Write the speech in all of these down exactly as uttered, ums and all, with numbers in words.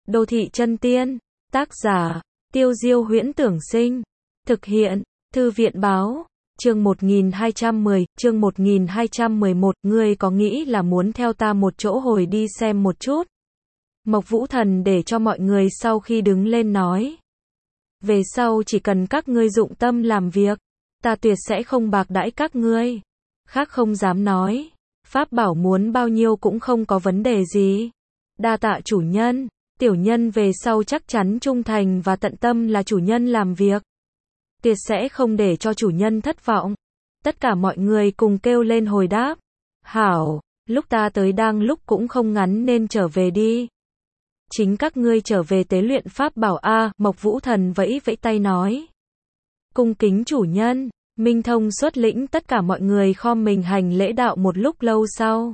Đô thị chân tiên. Tác giả, Tiêu Diêu Huyễn Tưởng Sinh. Thực hiện, Thư viện Báo. Chương một nghìn hai trăm mười, chương một nghìn hai trăm mười một, ngươi có nghĩ là muốn theo ta một chỗ hồi đi xem một chút? Mộc Vũ Thần để cho mọi người sau khi đứng lên nói. Về sau chỉ cần các ngươi dụng tâm làm việc, ta tuyệt sẽ không bạc đãi các ngươi. Khác không dám nói, pháp bảo muốn bao nhiêu cũng không có vấn đề gì. Đa tạ chủ nhân, tiểu nhân về sau chắc chắn trung thành và tận tâm là chủ nhân làm việc. Tuyệt sẽ không để cho chủ nhân thất vọng. Tất cả mọi người cùng kêu lên hồi đáp. Hảo, lúc ta tới đang lúc cũng không ngắn nên trở về đi. Chính các ngươi trở về tế luyện pháp bảo a, Mộc Vũ Thần vẫy vẫy tay nói. Cung kính chủ nhân, Minh Thông xuất lĩnh tất cả mọi người khom mình hành lễ đạo một lúc lâu sau.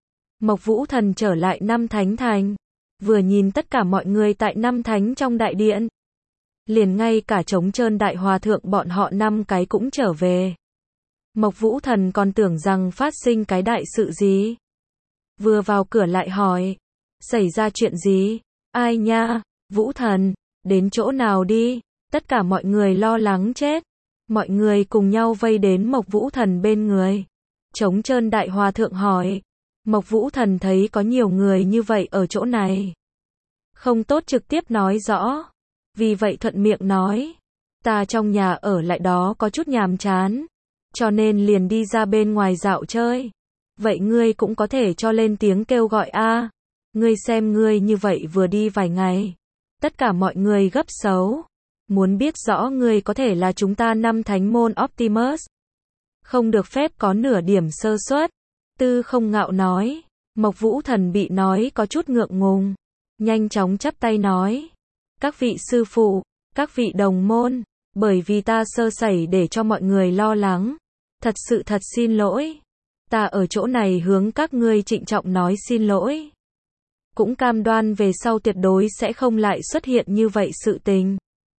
Mộc Vũ Thần trở lại Năm Thánh Thành, vừa nhìn tất cả mọi người tại Năm Thánh trong đại điện. Liền ngay cả Trống Trơn Đại Hòa Thượng bọn họ năm cái cũng trở về. Mộc Vũ Thần còn tưởng rằng phát sinh cái đại sự gì. Vừa vào cửa lại hỏi, xảy ra chuyện gì? Ai nha, Vũ Thần, đến chỗ nào đi? Tất cả mọi người lo lắng chết. Mọi người cùng nhau vây đến Mộc Vũ Thần bên người. Trống Trơn Đại Hòa Thượng hỏi. Mộc Vũ Thần thấy có nhiều người như vậy ở chỗ này, không tốt trực tiếp nói rõ. Vì vậy thuận miệng nói, ta trong nhà ở lại đó có chút nhàm chán, cho nên liền đi ra bên ngoài dạo chơi. Vậy ngươi cũng có thể cho lên tiếng kêu gọi a. Ngươi xem ngươi như vậy vừa đi vài ngày, tất cả mọi người gấp xấu. Muốn biết rõ ngươi có thể là chúng ta Năm Thánh môn Optimus. Không được phép có nửa điểm sơ suất. Tư Không Ngạo nói. Mộc Vũ Thần bị nói có chút ngượng ngùng, nhanh chóng chắp tay nói. Các vị sư phụ, các vị đồng môn, bởi vì ta sơ sẩy để cho mọi người lo lắng. Thật sự thật xin lỗi. Ta ở chỗ này hướng các ngươi trịnh trọng nói xin lỗi. Cũng cam đoan về sau tuyệt đối sẽ không lại xuất hiện như vậy sự tình.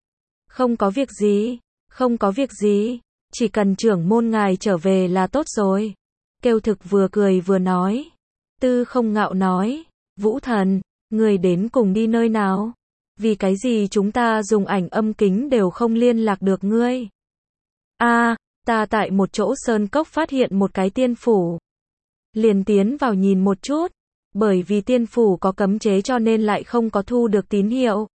Không có việc gì, không có việc gì, chỉ cần trưởng môn ngài trở về là tốt rồi. Kêu Thực vừa cười vừa nói. Tư Không Ngạo nói, Vũ Thần, người đến cùng đi nơi nào? Vì cái gì chúng ta dùng ảnh âm kính đều không liên lạc được ngươi? A, à, ta tại một chỗ sơn cốc phát hiện một cái tiên phủ. Liền tiến vào nhìn một chút, bởi vì tiên phủ có cấm chế cho nên lại không có thu được tín hiệu.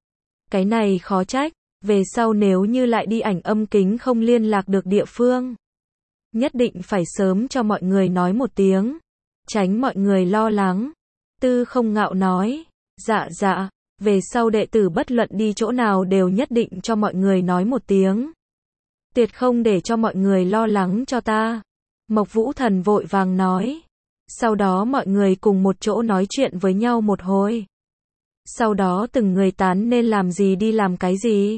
Cái này khó trách, về sau nếu như lại đi ảnh âm kính không liên lạc được địa phương, nhất định phải sớm cho mọi người nói một tiếng, tránh mọi người lo lắng. Tư Không Ngạo nói, dạ dạ, về sau đệ tử bất luận đi chỗ nào đều nhất định cho mọi người nói một tiếng. Tuyệt không để cho mọi người lo lắng cho ta. Mộc Vũ Thần vội vàng nói. Sau đó mọi người cùng một chỗ nói chuyện với nhau một hồi. Sau đó từng người tán nên làm gì đi làm cái gì.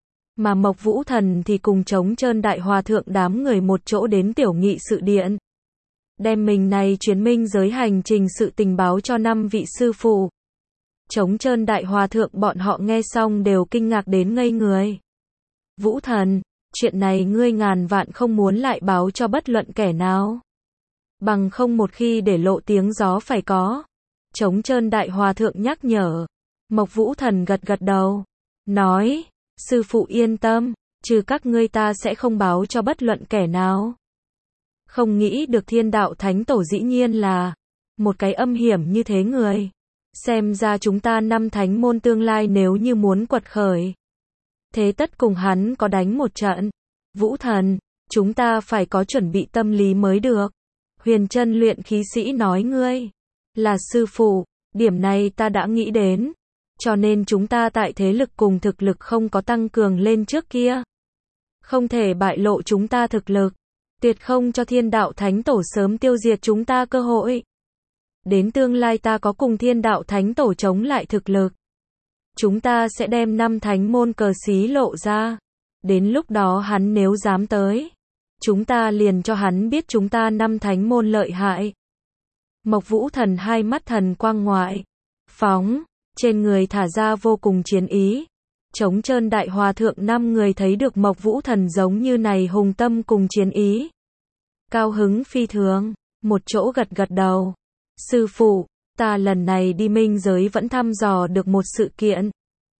Mà Mộc Vũ Thần thì cùng Trống Trơn Đại Hòa Thượng đám người một chỗ đến tiểu nghị sự điện. Đem mình này chuyến minh giới hành trình sự tình báo cho năm vị sư phụ. Trống Trơn Đại Hòa Thượng bọn họ nghe xong đều kinh ngạc đến ngây người. Vũ Thần, chuyện này ngươi ngàn vạn không muốn lại báo cho bất luận kẻ nào. Bằng không một khi để lộ tiếng gió phải có. Trống Trơn Đại Hòa Thượng nhắc nhở. Mộc Vũ Thần gật gật đầu. Nói, sư phụ yên tâm, trừ các ngươi ta sẽ không báo cho bất luận kẻ nào. Không nghĩ được Thiên Đạo Thánh Tổ dĩ nhiên là một cái âm hiểm như thế người. Xem ra chúng ta Năm Thánh môn tương lai nếu như muốn quật khởi, thế tất cùng hắn có đánh một trận. Vũ Thần, chúng ta phải có chuẩn bị tâm lý mới được. Huyền Chân luyện khí sĩ nói ngươi là sư phụ, điểm này ta đã nghĩ đến. Cho nên chúng ta tại thế lực cùng thực lực không có tăng cường lên trước kia. Không thể bại lộ chúng ta thực lực. Tuyệt không cho Thiên Đạo Thánh Tổ sớm tiêu diệt chúng ta cơ hội. Đến tương lai ta có cùng Thiên Đạo Thánh Tổ chống lại thực lực. Chúng ta sẽ đem Năm Thánh môn cờ xí lộ ra. Đến lúc đó hắn nếu dám tới, chúng ta liền cho hắn biết chúng ta Năm Thánh môn lợi hại. Mộc Vũ Thần hai mắt thần quang ngoại phóng, trên người thả ra vô cùng chiến ý. Trống Trơn Đại Hòa Thượng năm người thấy được Mộc Vũ Thần giống như này hùng tâm cùng chiến ý, cao hứng phi thường, một chỗ gật gật đầu. Sư phụ, ta lần này đi minh giới vẫn thăm dò được một sự kiện.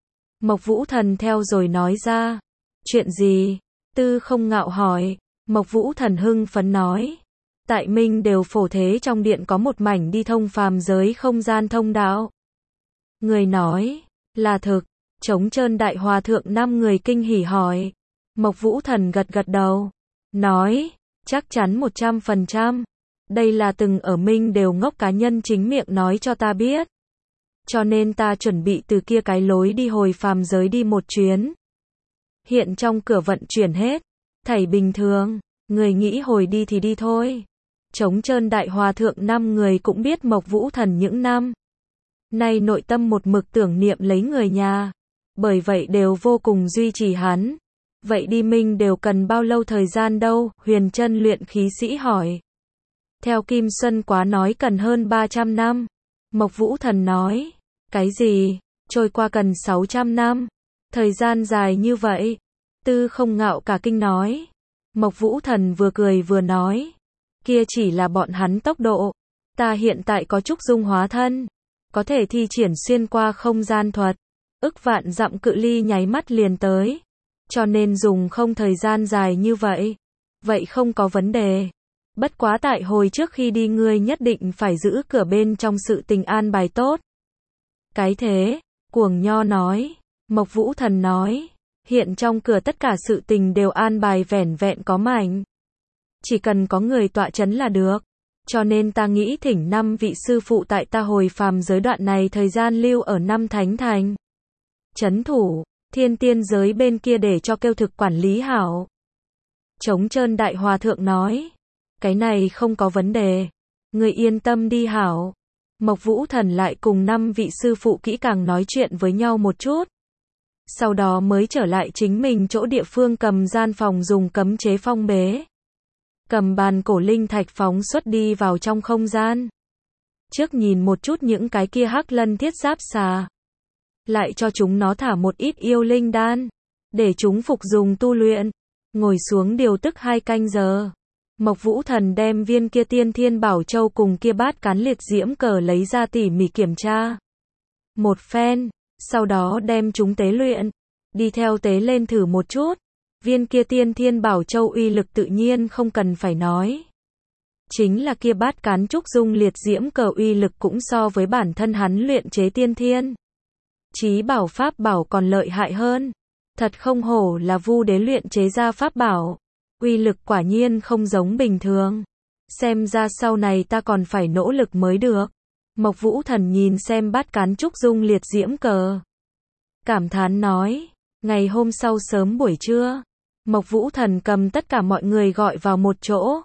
Mộc Vũ Thần theo rồi nói ra. Chuyện gì? Tư Không Ngạo hỏi. Mộc Vũ Thần hưng phấn nói. Tại Minh đều phổ thế trong điện có một mảnh đi thông phàm giới không gian thông đạo. Người nói. Là thực. Trống Trơn Đại Hòa Thượng năm người kinh hỉ hỏi. Mộc Vũ Thần gật gật đầu. Nói. Chắc chắn một trăm phần trăm. Đây là từng ở Minh đều ngốc cá nhân chính miệng nói cho ta biết. Cho nên ta chuẩn bị từ kia cái lối đi hồi phàm giới đi một chuyến. Hiện trong cửa vận chuyển hết. Thảy bình thường. Người nghĩ hồi đi thì đi thôi. Trống Trơn Đại Hòa Thượng năm người cũng biết Mộc Vũ Thần những năm nay nội tâm một mực tưởng niệm lấy người nhà. Bởi vậy đều vô cùng duy trì hắn. Vậy đi Minh đều cần bao lâu thời gian đâu? Huyền Chân luyện khí sĩ hỏi. Theo Kim Xuân Quá nói cần hơn ba trăm năm. Mộc Vũ Thần nói. Cái gì? Trôi qua cần sáu trăm năm. Thời gian dài như vậy. Tư Không Ngạo cả kinh nói. Mộc Vũ Thần vừa cười vừa nói. Kia chỉ là bọn hắn tốc độ. Ta hiện tại có trúc dung hóa thân. Có thể thi triển xuyên qua không gian thuật. Ức vạn dặm cự ly nháy mắt liền tới. Cho nên dùng không thời gian dài như vậy. Vậy không có vấn đề. Bất quá tại hồi trước khi đi ngươi nhất định phải giữ cửa bên trong sự tình an bài tốt. Cái thế, Cuồng Nho nói. Mộc Vũ Thần nói. Hiện trong cửa tất cả sự tình đều an bài vẻn vẹn có mảnh. Chỉ cần có người tọa chấn là được. Cho nên ta nghĩ thỉnh năm vị sư phụ tại ta hồi phàm giới đoạn này thời gian lưu ở năm thánh thành. Chấn thủ, thiên tiên giới bên kia để cho kêu thực quản lý hảo. Trống Trơn Đại Hòa Thượng nói. Cái này không có vấn đề. Người yên tâm đi hảo. Mộc Vũ Thần lại cùng năm vị sư phụ kỹ càng nói chuyện với nhau một chút. Sau đó mới trở lại chính mình chỗ địa phương cầm gian phòng dùng cấm chế phong bế. Cầm bàn cổ linh thạch phóng xuất đi vào trong không gian. Trước nhìn một chút những cái kia hắc lân thiết giáp xà. Lại cho chúng nó thả một ít yêu linh đan. Để chúng phục dùng tu luyện. Ngồi xuống điều tức hai canh giờ. Mộc Vũ Thần đem viên kia tiên thiên bảo châu cùng kia bát cán liệt diễm cờ lấy ra tỉ mỉ kiểm tra. Một phen. Sau đó đem chúng tế luyện. Đi theo tế lên thử một chút. Viên kia tiên thiên bảo châu uy lực tự nhiên không cần phải nói. Chính là kia bát cán trúc dung liệt diễm cờ uy lực cũng so với bản thân hắn luyện chế tiên thiên. Chí bảo pháp bảo còn lợi hại hơn. Thật không hổ là Vu Đế luyện chế ra pháp bảo. Uy lực quả nhiên không giống bình thường. Xem ra sau này ta còn phải nỗ lực mới được. Mộc Vũ Thần nhìn xem bát cán trúc dung liệt diễm cờ. Cảm thán nói. Ngày hôm sau sớm buổi trưa. Mộc Vũ Thần cầm tất cả mọi người gọi vào một chỗ.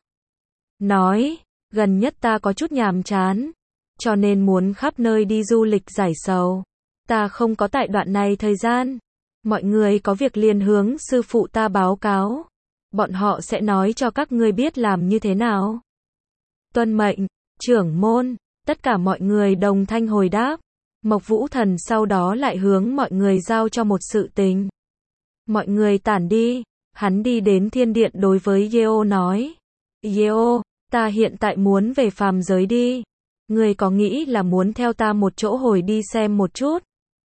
Nói. Gần nhất ta có chút nhàm chán. Cho nên muốn khắp nơi đi du lịch giải sầu. Ta không có tại đoạn này thời gian. Mọi người có việc liền hướng sư phụ ta báo cáo. Bọn họ sẽ nói cho các ngươi biết làm như thế nào. Tuân mệnh, trưởng môn. Tất cả mọi người đồng thanh hồi đáp. Mộc Vũ Thần sau đó lại hướng mọi người giao cho một sự tình. Mọi người tản đi. Hắn đi đến thiên điện đối với Yeo nói. Yeo, ta hiện tại muốn về phàm giới đi. Người có nghĩ là muốn theo ta một chỗ hồi đi xem một chút?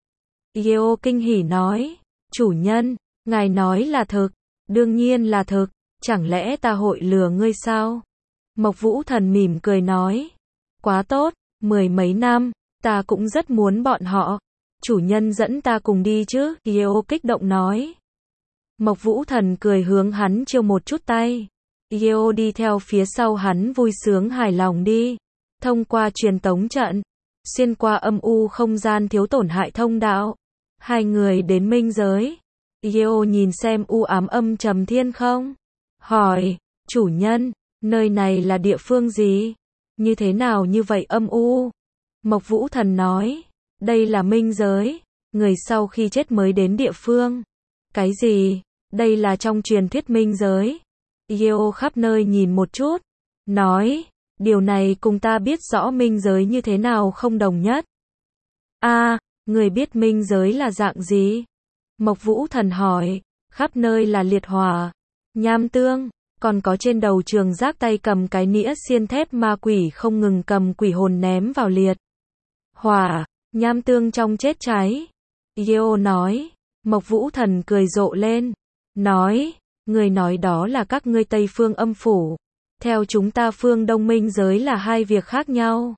Yeo kinh hỉ nói. Chủ nhân, ngài nói là thực. Đương nhiên là thực. Chẳng lẽ ta hội lừa ngươi sao? Mộc Vũ Thần mỉm cười nói. Quá tốt, mười mấy năm, ta cũng rất muốn bọn họ. Chủ nhân dẫn ta cùng đi chứ? Yeo kích động nói. Mộc Vũ Thần cười hướng hắn chiêu một chút tay. Yeo đi theo phía sau hắn vui sướng hài lòng đi. Thông qua truyền tống trận. Xuyên qua âm u không gian thiếu tổn hại thông đạo. Hai người đến minh giới. Yeo nhìn xem u ám âm trầm thiên không. Hỏi, chủ nhân, nơi này là địa phương gì? Như thế nào như vậy âm u? Mộc Vũ Thần nói, đây là minh giới. Người sau khi chết mới đến địa phương. Cái gì? Đây là trong truyền thuyết minh giới. Yeo khắp nơi nhìn một chút. Nói, điều này cùng ta biết rõ minh giới như thế nào không đồng nhất. A, à, người biết minh giới là dạng gì? Mộc Vũ Thần hỏi, khắp nơi là liệt hỏa, nham tương, còn có trên đầu Trường Giác tay cầm cái nĩa xiên thép ma quỷ không ngừng cầm quỷ hồn ném vào liệt hỏa, nham tương trong chết cháy. Yeo nói. Mộc Vũ Thần cười rộ lên. Nói, người nói đó là các ngươi Tây Phương Âm Phủ. Theo chúng ta Phương Đông Minh Giới là hai việc khác nhau.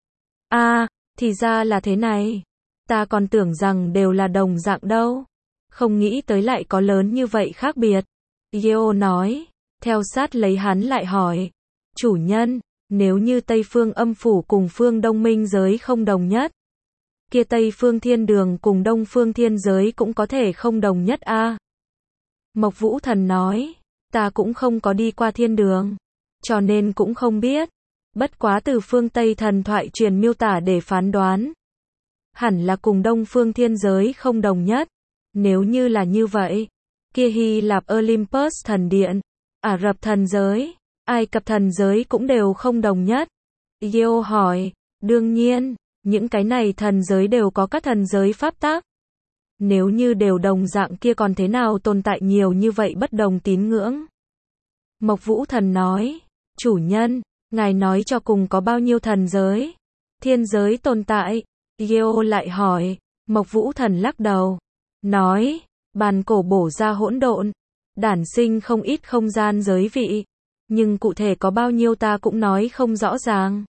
À, thì ra là thế này. Ta còn tưởng rằng đều là đồng dạng đâu. Không nghĩ tới lại có lớn như vậy khác biệt. Yeo nói. Theo sát lấy hắn lại hỏi. Chủ nhân, nếu như Tây Phương Âm Phủ cùng Phương Đông Minh Giới không đồng nhất, kia Tây Phương Thiên Đường cùng Đông Phương Thiên Giới cũng có thể không đồng nhất a. À? Mộc Vũ Thần nói. Ta cũng không có đi qua thiên đường, cho nên cũng không biết. Bất quá từ phương Tây thần thoại truyền miêu tả để phán đoán, hẳn là cùng Đông Phương Thiên Giới không đồng nhất. Nếu như là như vậy, kia Hy Lạp Olympus thần điện, Ả Rập thần giới, Ai Cập thần giới cũng đều không đồng nhất. Yeo hỏi. Đương nhiên, những cái này thần giới đều có các thần giới pháp tắc. Nếu như đều đồng dạng kia còn thế nào tồn tại nhiều như vậy bất đồng tín ngưỡng? Mộc Vũ Thần nói. Chủ nhân, ngài nói cho cùng có bao nhiêu thần giới? Thiên giới tồn tại. Yeo lại hỏi. Mộc Vũ Thần lắc đầu. Nói, bàn cổ bổ ra hỗn độn, đản sinh không ít không gian giới vị. Nhưng cụ thể có bao nhiêu ta cũng nói không rõ ràng.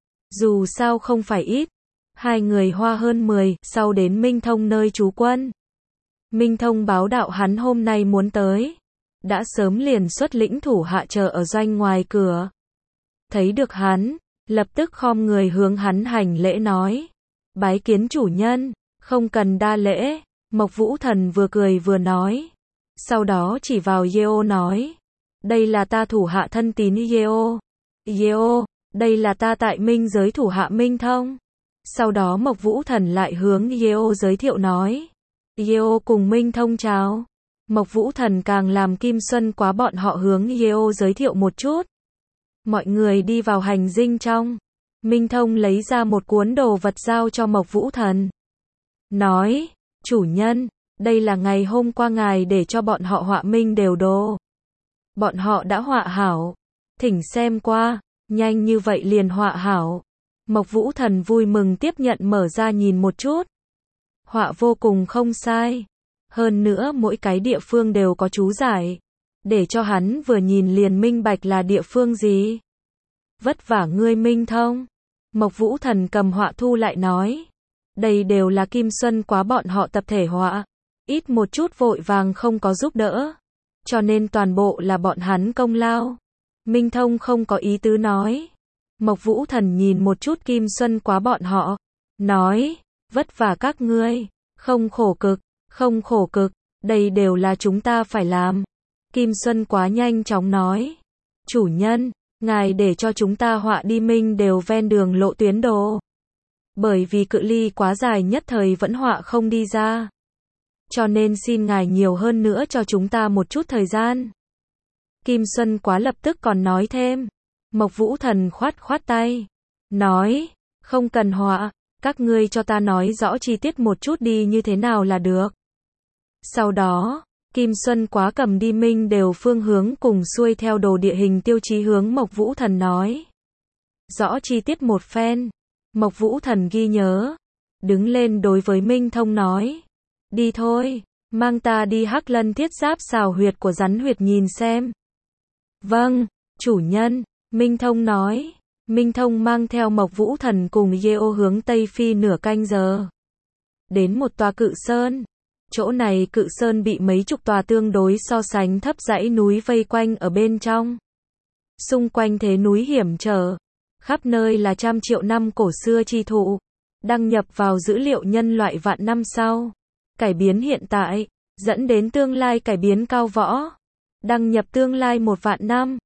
Dù sao không phải ít. Hai người hoa hơn mười, sau đến Minh Thông nơi trú quân. Minh Thông báo đạo hắn hôm nay muốn tới. Đã sớm liền xuất lĩnh thủ hạ chờ ở doanh ngoài cửa. Thấy được hắn, lập tức khom người hướng hắn hành lễ nói. Bái kiến chủ nhân, không cần đa lễ. Mộc Vũ Thần vừa cười vừa nói. Sau đó chỉ vào Yeo nói. Đây là ta thủ hạ thân tín Yeo. Yeo, đây là ta tại Minh Giới thủ hạ Minh Thông. Sau đó Mộc Vũ Thần lại hướng Yeo giới thiệu nói. Yeo cùng Minh Thông chào. Mộc Vũ Thần càng làm Kim Xuân Quá bọn họ hướng Yeo giới thiệu một chút. Mọi người đi vào hành dinh trong. Minh Thông lấy ra một cuốn đồ vật giao cho Mộc Vũ Thần. Nói, chủ nhân, đây là ngày hôm qua ngài để cho bọn họ họa minh đều đồ. Bọn họ đã họa hảo. Thỉnh xem qua, nhanh như vậy liền họa hảo. Mộc Vũ Thần vui mừng tiếp nhận mở ra nhìn một chút. Họa vô cùng không sai. Hơn nữa mỗi cái địa phương đều có chú giải. Để cho hắn vừa nhìn liền minh bạch là địa phương gì. Vất vả ngươi Minh Thông. Mộc Vũ Thần cầm họa thu lại nói. Đây đều là Kim Xuân Quá bọn họ tập thể họa. Ít một chút vội vàng không có giúp đỡ. Cho nên toàn bộ là bọn hắn công lao. Minh Thông không có ý tứ nói. Mộc Vũ Thần nhìn một chút Kim Xuân Quá bọn họ. Nói, vất vả các ngươi. Không khổ cực, không khổ cực. Đây đều là chúng ta phải làm. Kim Xuân Quá nhanh chóng nói. Chủ nhân, ngài để cho chúng ta họa đi minh đều ven đường lộ tuyến đồ. Bởi vì cự ly quá dài nhất thời vẫn họa không đi ra. Cho nên xin ngài nhiều hơn nữa cho chúng ta một chút thời gian. Kim Xuân Quá lập tức còn nói thêm. Mộc Vũ Thần khoát khoát tay. Nói, không cần họa, các ngươi cho ta nói rõ chi tiết một chút đi như thế nào là được. Sau đó, Kim Xuân Quá cầm đi minh đều phương hướng cùng xuôi theo đồ địa hình tiêu chí hướng Mộc Vũ Thần nói. Rõ chi tiết một phen. Mộc Vũ Thần ghi nhớ. Đứng lên đối với Minh Thông nói. Đi thôi, mang ta đi Hắc Lân Thiết Giáp xào huyệt của rắn huyệt nhìn xem. Vâng, chủ nhân, Minh Thông nói. Minh Thông mang theo Mộc Vũ Thần cùng Yeo hướng Tây phi nửa canh giờ. Đến một tòa cự sơn. Chỗ này cự sơn bị mấy chục tòa tương đối so sánh thấp dãy núi vây quanh ở bên trong. Xung quanh thế núi hiểm trở. Khắp nơi là trăm triệu năm cổ xưa chi thụ. Đăng nhập vào dữ liệu nhân loại vạn năm sau. Cải biến hiện tại, dẫn đến tương lai cải biến cao võ. Đăng nhập tương lai một vạn năm.